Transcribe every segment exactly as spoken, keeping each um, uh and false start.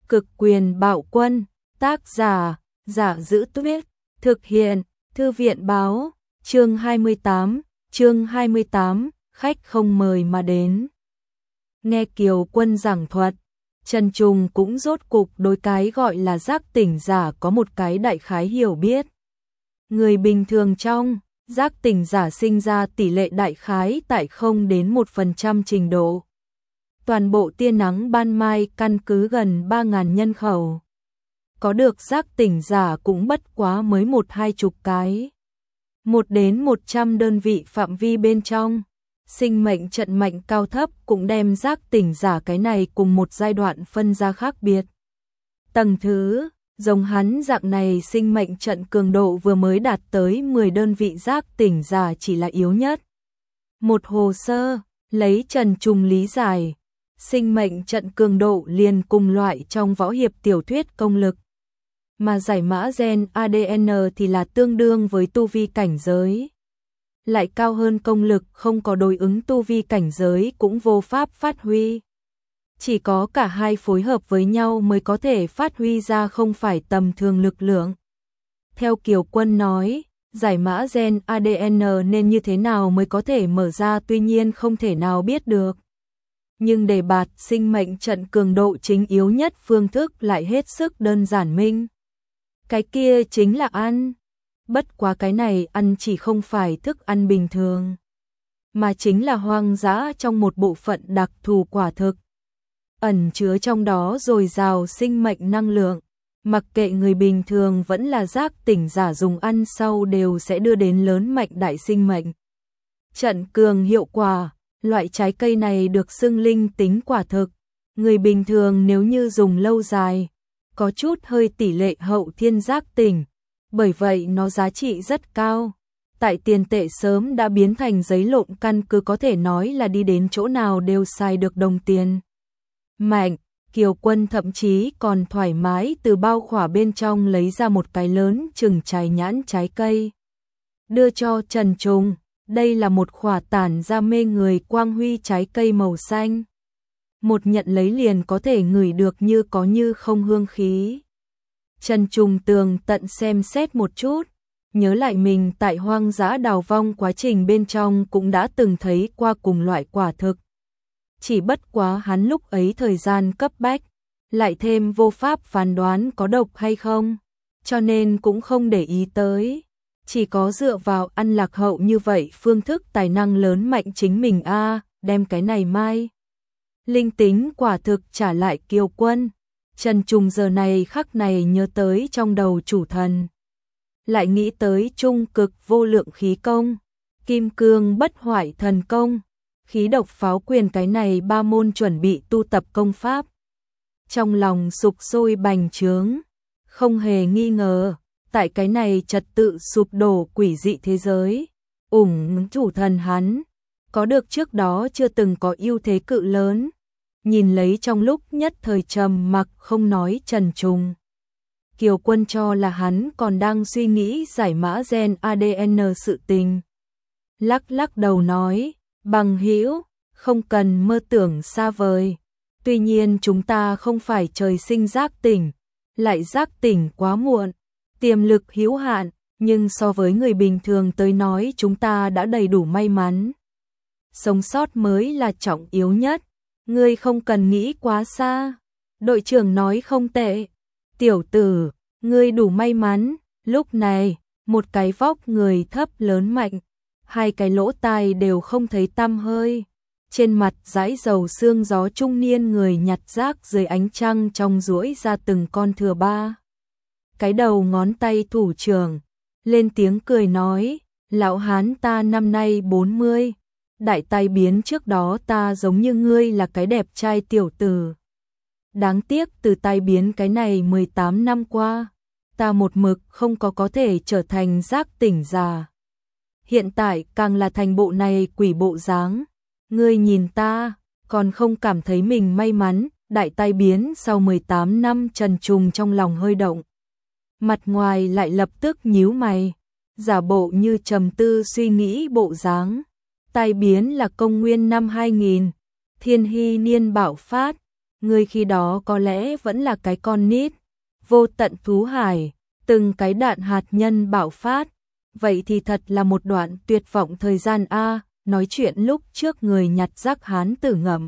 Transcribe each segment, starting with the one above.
Cực quyền bạo quân, tác giả, Giả Giữ Tuyết, thực hiện, Thư viện báo, chương hai mươi tám, chương hai mươi tám, khách không mời mà đến. Nghe Kiều Quân giảng thuật, Trần Trùng cũng rốt cục đối cái gọi là giác tỉnh giả có một cái đại khái hiểu biết. Người bình thường trong giác tỉnh giả sinh ra tỷ lệ đại khái tại không đến một phần trăm trình độ. Toàn bộ tia nắng ban mai căn cứ gần ba nghìn nhân khẩu. Có được giác tỉnh giả cũng bất quá mới một hai chục cái. Một đến một trăm đơn vị phạm vi bên trong. Sinh mệnh trận mạnh cao thấp cũng đem giác tỉnh giả cái này cùng một giai đoạn phân ra khác biệt. Tầng thứ, giống hắn dạng này sinh mệnh trận cường độ vừa mới đạt tới mười đơn vị giác tỉnh giả chỉ là yếu nhất. Một hồ sơ, lấy Trần Trùng lý giải, sinh mệnh trận cường độ liền cùng loại trong võ hiệp tiểu thuyết công lực. Mà giải mã gen a đê en thì là tương đương với tu vi cảnh giới. Lại cao hơn công lực, không có đối ứng tu vi cảnh giới cũng vô pháp phát huy. Chỉ có cả hai phối hợp với nhau mới có thể phát huy ra không phải tầm thường lực lượng. Theo Kiều Quân nói, giải mã gen a đê en nên như thế nào mới có thể mở ra tuy nhiên không thể nào biết được. Nhưng để bạt sinh mệnh trận cường độ chính yếu nhất phương thức lại hết sức đơn giản minh. Cái kia chính là ăn. Bất quá cái này ăn chỉ không phải thức ăn bình thường, mà chính là hoang dã trong một bộ phận đặc thù quả thực. Ẩn chứa trong đó dồi dào sinh mệnh năng lượng, mặc kệ người bình thường vẫn là giác tỉnh giả dùng ăn sau đều sẽ đưa đến lớn mạnh đại sinh mệnh. Trận cường hiệu quả, loại trái cây này được xưng linh tính quả thực. Người bình thường nếu như dùng lâu dài, có chút hơi tỷ lệ hậu thiên giác tỉnh. Bởi vậy nó giá trị rất cao. Tại tiền tệ sớm đã biến thành giấy lộn căn cứ có thể nói là đi đến chỗ nào đều xài được đồng tiền. Mạnh, Kiều Quân thậm chí còn thoải mái từ bao khỏa bên trong lấy ra một cái lớn chừng trái nhãn trái cây. Đưa cho Trần Trùng, đây là một khỏa tản ra mê người quang huy trái cây màu xanh. Một nhận lấy liền có thể ngửi được như có như không hương khí. Trần Trùng tường tận xem xét một chút, nhớ lại mình tại hoang dã đào vong quá trình bên trong cũng đã từng thấy qua cùng loại quả thực. Chỉ bất quá hắn lúc ấy thời gian cấp bách, lại thêm vô pháp phán đoán có độc hay không, cho nên cũng không để ý tới. Chỉ có dựa vào ăn lạc hậu như vậy phương thức tài năng lớn mạnh chính mình a đem cái này mai. Linh tính quả thực trả lại Kiều Quân. Trần Trùng giờ này khắc này nhớ tới trong đầu chủ thần. Lại nghĩ tới trung cực vô lượng khí công, kim cương bất hoại thần công, khí độc pháo quyền cái này ba môn chuẩn bị tu tập công pháp. Trong lòng sục sôi bành trướng, không hề nghi ngờ, tại cái này trật tự sụp đổ quỷ dị thế giới, ủng chủ thần hắn, có được trước đó chưa từng có ưu thế cự lớn. Nhìn lấy trong lúc nhất thời trầm mặc không nói Trần Trùng. Kiều Quân cho là hắn còn đang suy nghĩ giải mã gen a đê en sự tình. Lắc lắc đầu nói, bằng hữu, không cần mơ tưởng xa vời. Tuy nhiên chúng ta không phải trời sinh giác tỉnh, lại giác tỉnh quá muộn, tiềm lực hữu hạn, nhưng so với người bình thường tới nói chúng ta đã đầy đủ may mắn. Sống sót mới là trọng yếu nhất. Ngươi không cần nghĩ quá xa. Đội trưởng nói không tệ. Tiểu tử, ngươi đủ may mắn. Lúc này, một cái vóc người thấp lớn mạnh, hai cái lỗ tai đều không thấy tăm hơi. Trên mặt dãi dầu xương gió trung niên người nhặt rác dưới ánh trăng trong duỗi ra từng con thừa ba. Cái đầu ngón tay thủ trưởng, lên tiếng cười nói, lão hán ta năm nay bốn mươi. Đại tai biến trước đó ta giống như ngươi là cái đẹp trai tiểu tử. Đáng tiếc từ tai biến cái này mười tám năm qua, ta một mực không có có thể trở thành giác tỉnh giả. Hiện tại càng là thành bộ này quỷ bộ dáng. Ngươi nhìn ta, còn không cảm thấy mình may mắn. Đại tai biến sau mười tám năm. Trần Trùng trong lòng hơi động. Mặt ngoài lại lập tức nhíu mày, giả bộ như trầm tư suy nghĩ bộ dáng. Tai biến là công nguyên năm hai nghìn, thiên hy niên bạo phát, Ngươi khi đó có lẽ vẫn là cái con nít, vô tận thú hải, từng cái đạn hạt nhân bạo phát. Vậy thì thật là một đoạn tuyệt vọng thời gian a. Nói chuyện lúc trước người nhặt rác hán tử ngậm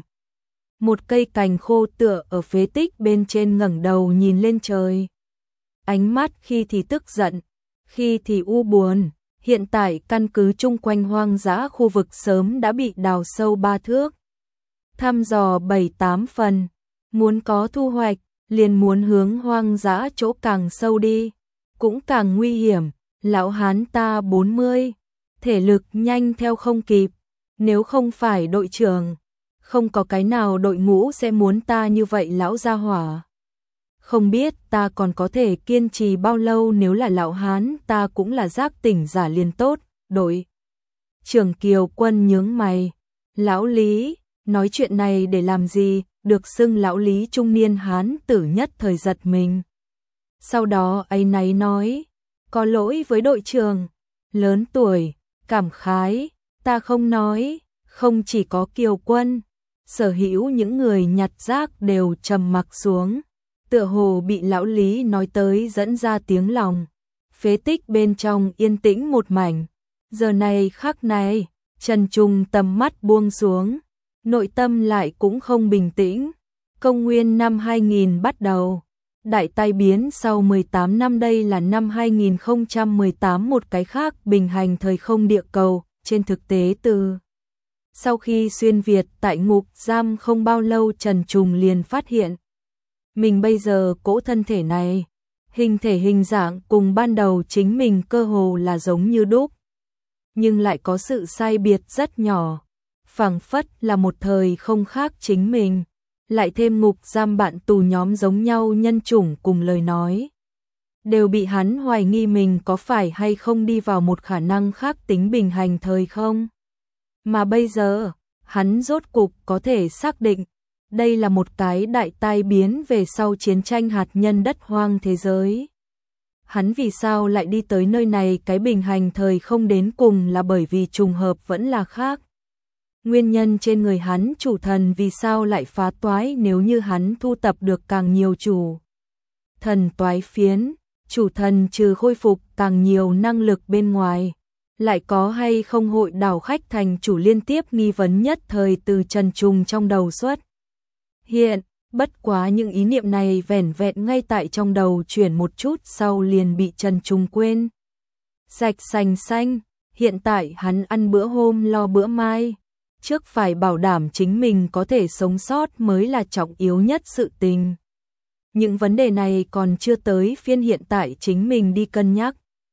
một cây cành khô tựa ở phế tích bên trên, ngẩng đầu nhìn lên trời. Ánh mắt khi thì tức giận, khi thì u buồn. Hiện tại căn cứ chung quanh hoang dã khu vực sớm đã bị đào sâu ba thước, thăm dò bảy tám phần. Muốn có thu hoạch, liền muốn hướng hoang dã chỗ càng sâu đi, cũng càng nguy hiểm. Lão hán ta bốn mươi, thể lực nhanh theo không kịp. Nếu không phải đội trưởng, không có cái nào đội ngũ sẽ muốn ta như vậy lão gia hỏa. Không biết ta còn có thể kiên trì bao lâu, nếu là lão hán ta cũng là giác tỉnh giả liền tốt. Đội trưởng Kiều Quân nhướng mày. Lão Lý, nói chuyện này để làm gì? Được xưng lão Lý trung niên hán tử nhất thời giật mình. Sau đó áy náy nói, có lỗi với đội trưởng, lớn tuổi, cảm khái, ta không nói. Không chỉ có Kiều Quân, sở hữu những người nhặt rác đều trầm mặc xuống, tựa hồ bị lão Lý nói tới dẫn ra tiếng lòng. Phế tích bên trong yên tĩnh một mảnh. Giờ này khắc này, Trần Trung tầm mắt buông xuống, nội tâm lại cũng không bình tĩnh. Công nguyên năm hai nghìn bắt đầu, đại tai biến sau mười tám năm, đây là năm hai nghìn không trăm mười tám, một cái khác bình hành thời không địa cầu. Trên thực tế từ sau khi xuyên Việt tại ngục giam không bao lâu, Trần Trung liền phát hiện mình bây giờ cỗ thân thể này, hình thể hình dạng cùng ban đầu chính mình cơ hồ là giống như đúc, nhưng lại có sự sai biệt rất nhỏ, phảng phất là một thời không khác chính mình. Lại thêm ngục giam bạn tù nhóm giống nhau nhân chủng cùng lời nói, đều bị hắn hoài nghi mình có phải hay không đi vào một khả năng khác tính bình hành thời không. Mà bây giờ, hắn rốt cục có thể xác định, đây là một cái đại tai biến về sau chiến tranh hạt nhân đất hoang thế giới. Hắn vì sao lại đi tới nơi này, cái bình hành thời không đến cùng là bởi vì trùng hợp vẫn là khác. Nguyên nhân trên người hắn chủ thần vì sao lại phá toái, nếu như hắn thu tập được càng nhiều chủ thần toái phiến, chủ thần trừ khôi phục càng nhiều năng lực bên ngoài, lại có hay không hội đảo khách thành chủ, liên tiếp nghi vấn nhất thời từ Trần Trung trong đầu xuất hiện. Bất quá những ý niệm này vẻn vẹn ngay tại trong đầu chuyển một chút sau liền bị Trần Trung quên sạch sành xanh. Hiện tại hắn ăn bữa hôm lo bữa mai, trước phải bảo đảm chính mình có thể sống sót mới là trọng yếu nhất sự tình. Những vấn đề này còn chưa tới phiên hiện tại chính mình đi cân nhắc.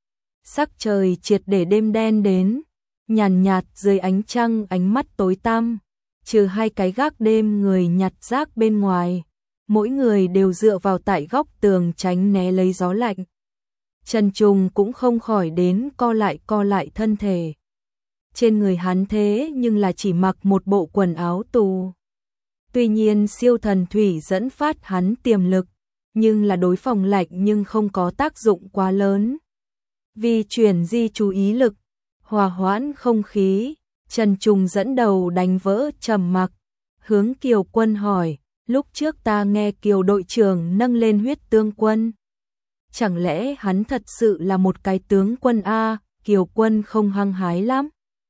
Sắc trời triệt để đêm đen đến, nhàn nhạt dưới ánh trăng, ánh mắt tối tăm, trừ hai cái gác đêm người nhặt rác bên ngoài, mỗi người đều dựa vào tại góc tường tránh né lấy gió lạnh. Trần Trung cũng không khỏi đến co lại co lại thân thể. Trên người hắn thế nhưng là chỉ mặc một bộ quần áo tù. Tuy nhiên siêu thần thủy dẫn phát hắn tiềm lực, nhưng là đối phòng lạnh nhưng không có tác dụng quá lớn. Vì chuyển di chú ý lực, hòa hoãn không khí, Trần Trung dẫn đầu đánh vỡ trầm mặc, hướng Kiều Quân hỏi, lúc trước ta nghe Kiều đội trưởng nâng lên huyết tương quân. Chẳng lẽ hắn thật sự là một cái tướng quân a? Kiều Quân không hăng hái lắm,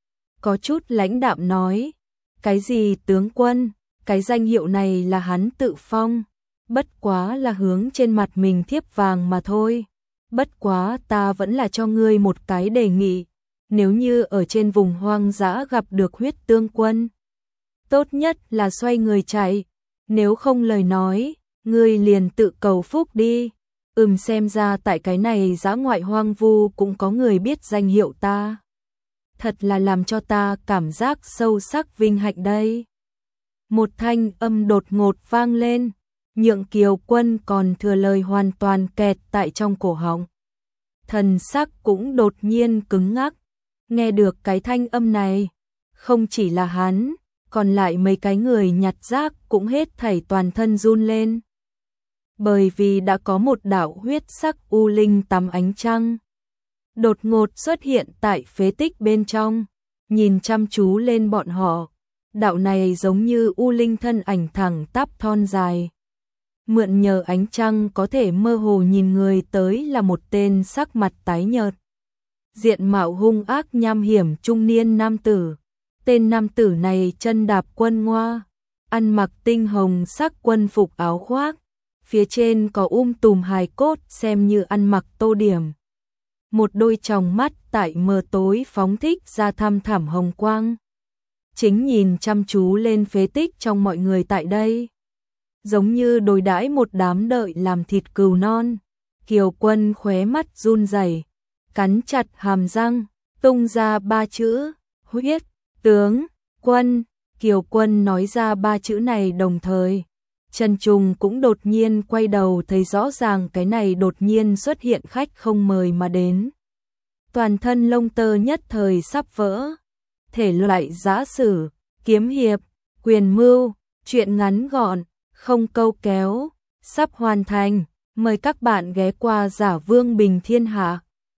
có chút lãnh đạm nói, cái gì tướng quân, cái danh hiệu này là hắn tự phong, bất quá là hướng trên mặt mình thiếp vàng mà thôi. Bất quá ta vẫn là cho ngươi một cái đề nghị, nếu như ở trên vùng hoang dã gặp được huyết tương quân, tốt nhất là xoay người chạy, nếu không lời nói, ngươi liền tự cầu phúc đi. Ừm, xem ra tại cái này dã ngoại hoang vu cũng có người biết danh hiệu ta. Thật là làm cho ta cảm giác sâu sắc vinh hạnh đây. Một thanh âm đột ngột vang lên, nhượng Kiều Quân còn thừa lời hoàn toàn kẹt tại trong cổ họng. Thần sắc cũng đột nhiên cứng ngắc, nghe được cái thanh âm này, không chỉ là hắn, còn lại mấy cái người nhặt rác cũng hết thảy toàn thân run lên. Bởi vì đã có một đạo huyết sắc u linh tắm ánh trăng đột ngột xuất hiện tại phế tích bên trong, nhìn chăm chú lên bọn họ. đạo này giống như u linh thân ảnh thẳng tắp thon dài. Mượn nhờ ánh trăng có thể mơ hồ nhìn người tới là một tên sắc mặt tái nhợt. Diện mạo hung ác nham hiểm trung niên nam tử. Tên nam tử này chân đạp quân ngoa, ăn mặc tinh hồng sắc quân phục áo khoác, phía trên có um tùm hài cốt xem như ăn mặc tô điểm. Một đôi tròng mắt tại mờ tối phóng thích ra thăm thẳm hồng quang. Chính nhìn chăm chú lên phế tích trong mọi người tại đây. Giống như đối đãi một đám đợi làm thịt cừu non. Kiều Quân khóe mắt run rẩy, cắn chặt hàm răng, tung ra ba chữ, huyết, tướng, quân. Kiều Quân nói ra ba chữ này đồng thời. Trần Trùng cũng đột nhiên quay đầu thấy rõ ràng cái này đột nhiên xuất hiện khách không mời mà đến. Toàn thân lông tơ nhất thời sắp vỡ. Thể loại giã sử, kiếm hiệp, quyền mưu, truyện ngắn gọn, không câu kéo, sắp hoàn thành. Mời các bạn ghé qua Giả Vương Bình Thiên Hạ.